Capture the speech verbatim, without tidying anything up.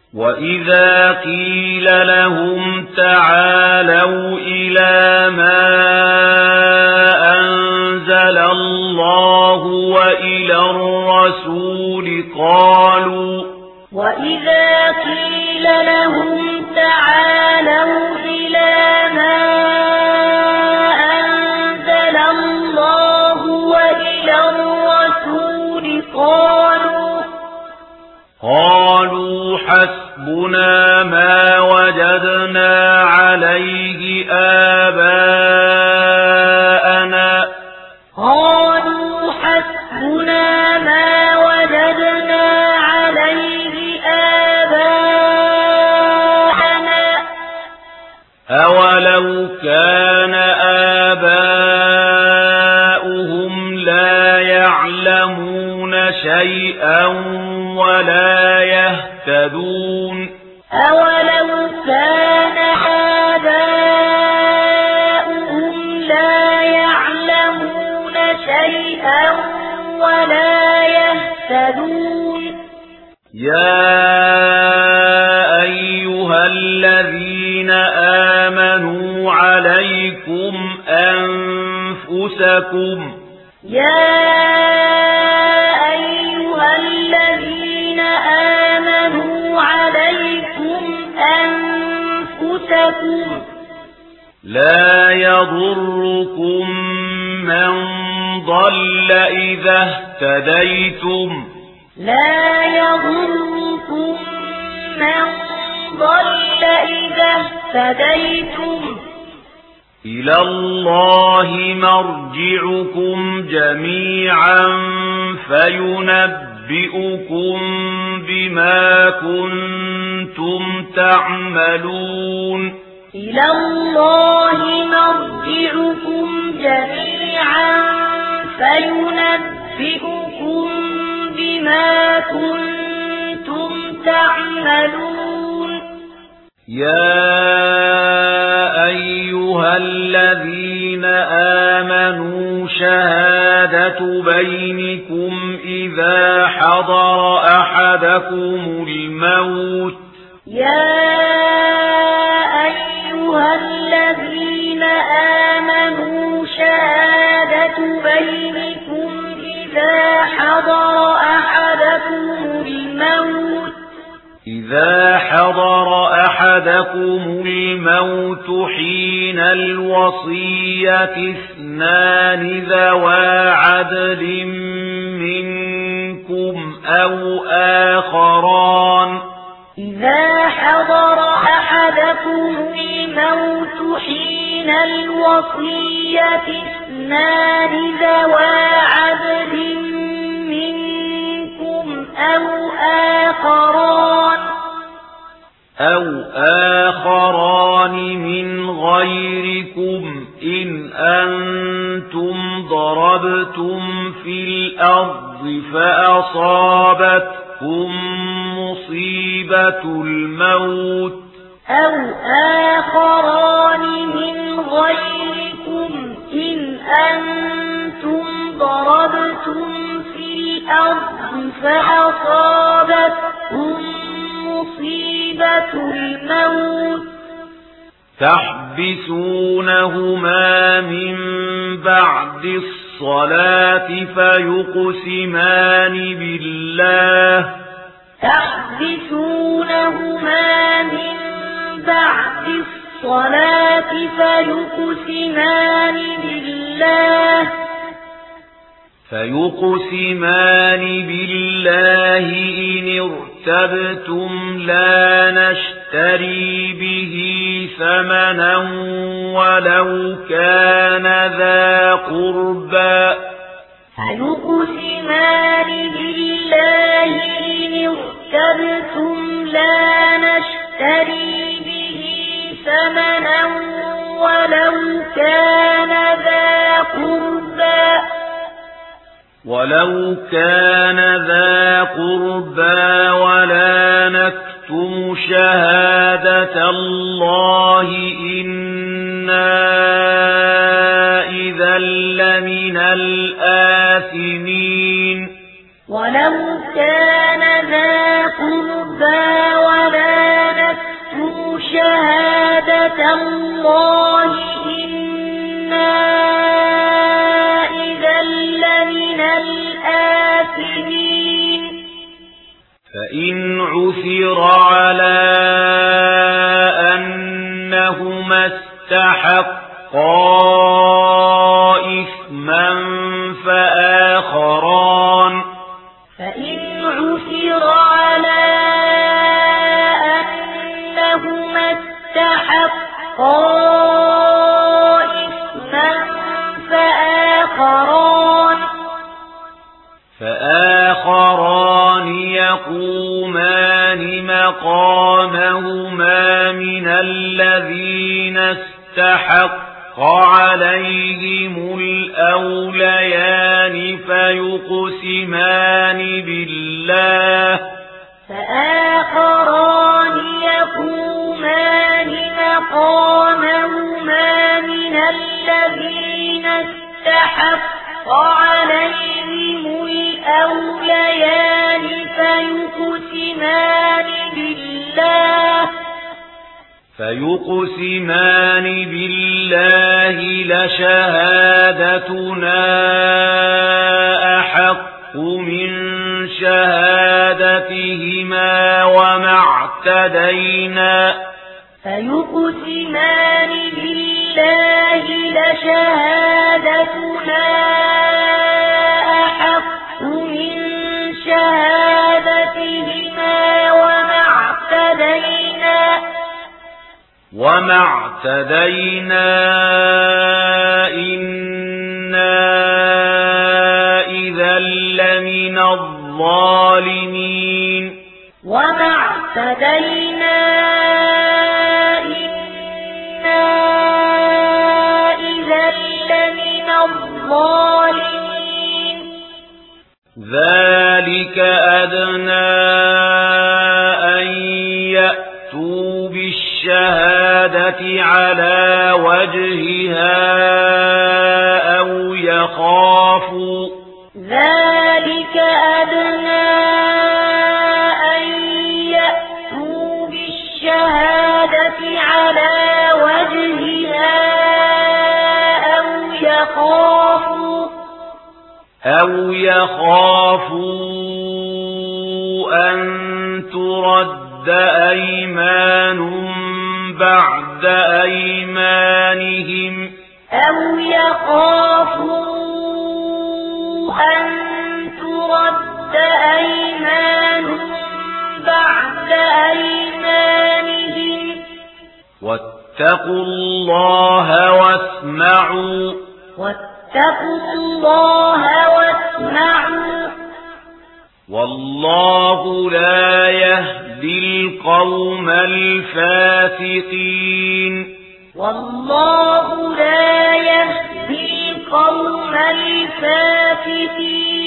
وإذا قيل لهم تعالوا إلى ما أنزل الله وإلى الرسول قالوا وإذا قيل لهم تعالوا إلى ما أنزل الله وإلى الرسول قالوا قالوا حسبنا ما وجدنا عليه آباءنا قالوا حسبنا ما وجدنا عليه آباءنا أولو كان آباؤهم لا يعلمون شيئا ولا يهتدون أولو كان آباؤهم لا يعلمون شيئا ولا يهتدون يا أيها الذين آمنوا عليكم أنفسكم يا أيها الذين آمنوا عليكم أنفسكم لا يضركم من ضل إذا اهتديتم لا يضركم من ضل إذا اهتديتم إلى الله مرجعكم جميعا فينبئكم بما كنتم تعملون إلى الله مرجعكم جميعا فينبئكم بما كنتم تعملون يا أيها الذين آمنوا شهادة بينكم إذا حضر أحدكم الموت يا أيها الذين آمنوا شهادة بينكم إذا حضر أحدكم الموت إذا حضر أحدكم الموت حين الوصية اثنان ذوى عدل منكم أو آخران إذا حضر أحدكم الموت حين الوصية اثنان ذوى عدل منكم أو آخران أو آخران من غيركم إن أنتم ضربتم في الأرض فأصابتكم مصيبة الموت أو آخران من غيركم إن أنتم ضربتم في الأرض فأصابتكم مصيبة الموت تحبسونهما من بعد الصلاة فيقسمان بالله تحبسونهما من بعد الصلاة فيقسمان بالله فيقسمان بالله إن ارتبتم لا نشتري به ثمنا ولو كان ذا قربى فيقسمان بالله إن ارتبتم لا نشتري به ثمنا ولو كان ذا قربى ولو كان ذا قربى ولا نكتم شهادة الله إنا إذا لمن الآثمين ولو كان ذا قربى ولا شهادة الله إنا إذا لمن الآثمين فإن عثر على أنهما استحقا إثما فآخران فإن عثر على أنهما استحقا إثما فآخران فآخران يقومان مقامهما من الذين استحق عليهم الأوليان فيقسمان بالله فآخران يقومان مقامهما من الذين استحق عليهم الأوليان فيقسمان بالله فيقسمان بالله لشهادتنا أحق من شهادتهما وما اعتدينا فيقسمان بالله لشهادتنا أحق من شهادتهما وما اعتدينا وما اعتدينا إنا إذا لمن الظالمين وما اعتدينا إنا إذا لمن الظالمين ذلك أدنى أن يأتوا بالشهادة على وجهها أو يخافوا ذلك أدنى أن يأتوا بالشهادة على وجهها أو يخافوا أو يخافوا أن ترد أيمان بعد أيمانهم أو يخافوا أن ترد أيمان بعد أيمانهم واتقوا الله واسمعوا واتقوا الله واسمعوا والله لا يهدي القوم الفاسقين والله لا يهدي القوم الفاسقين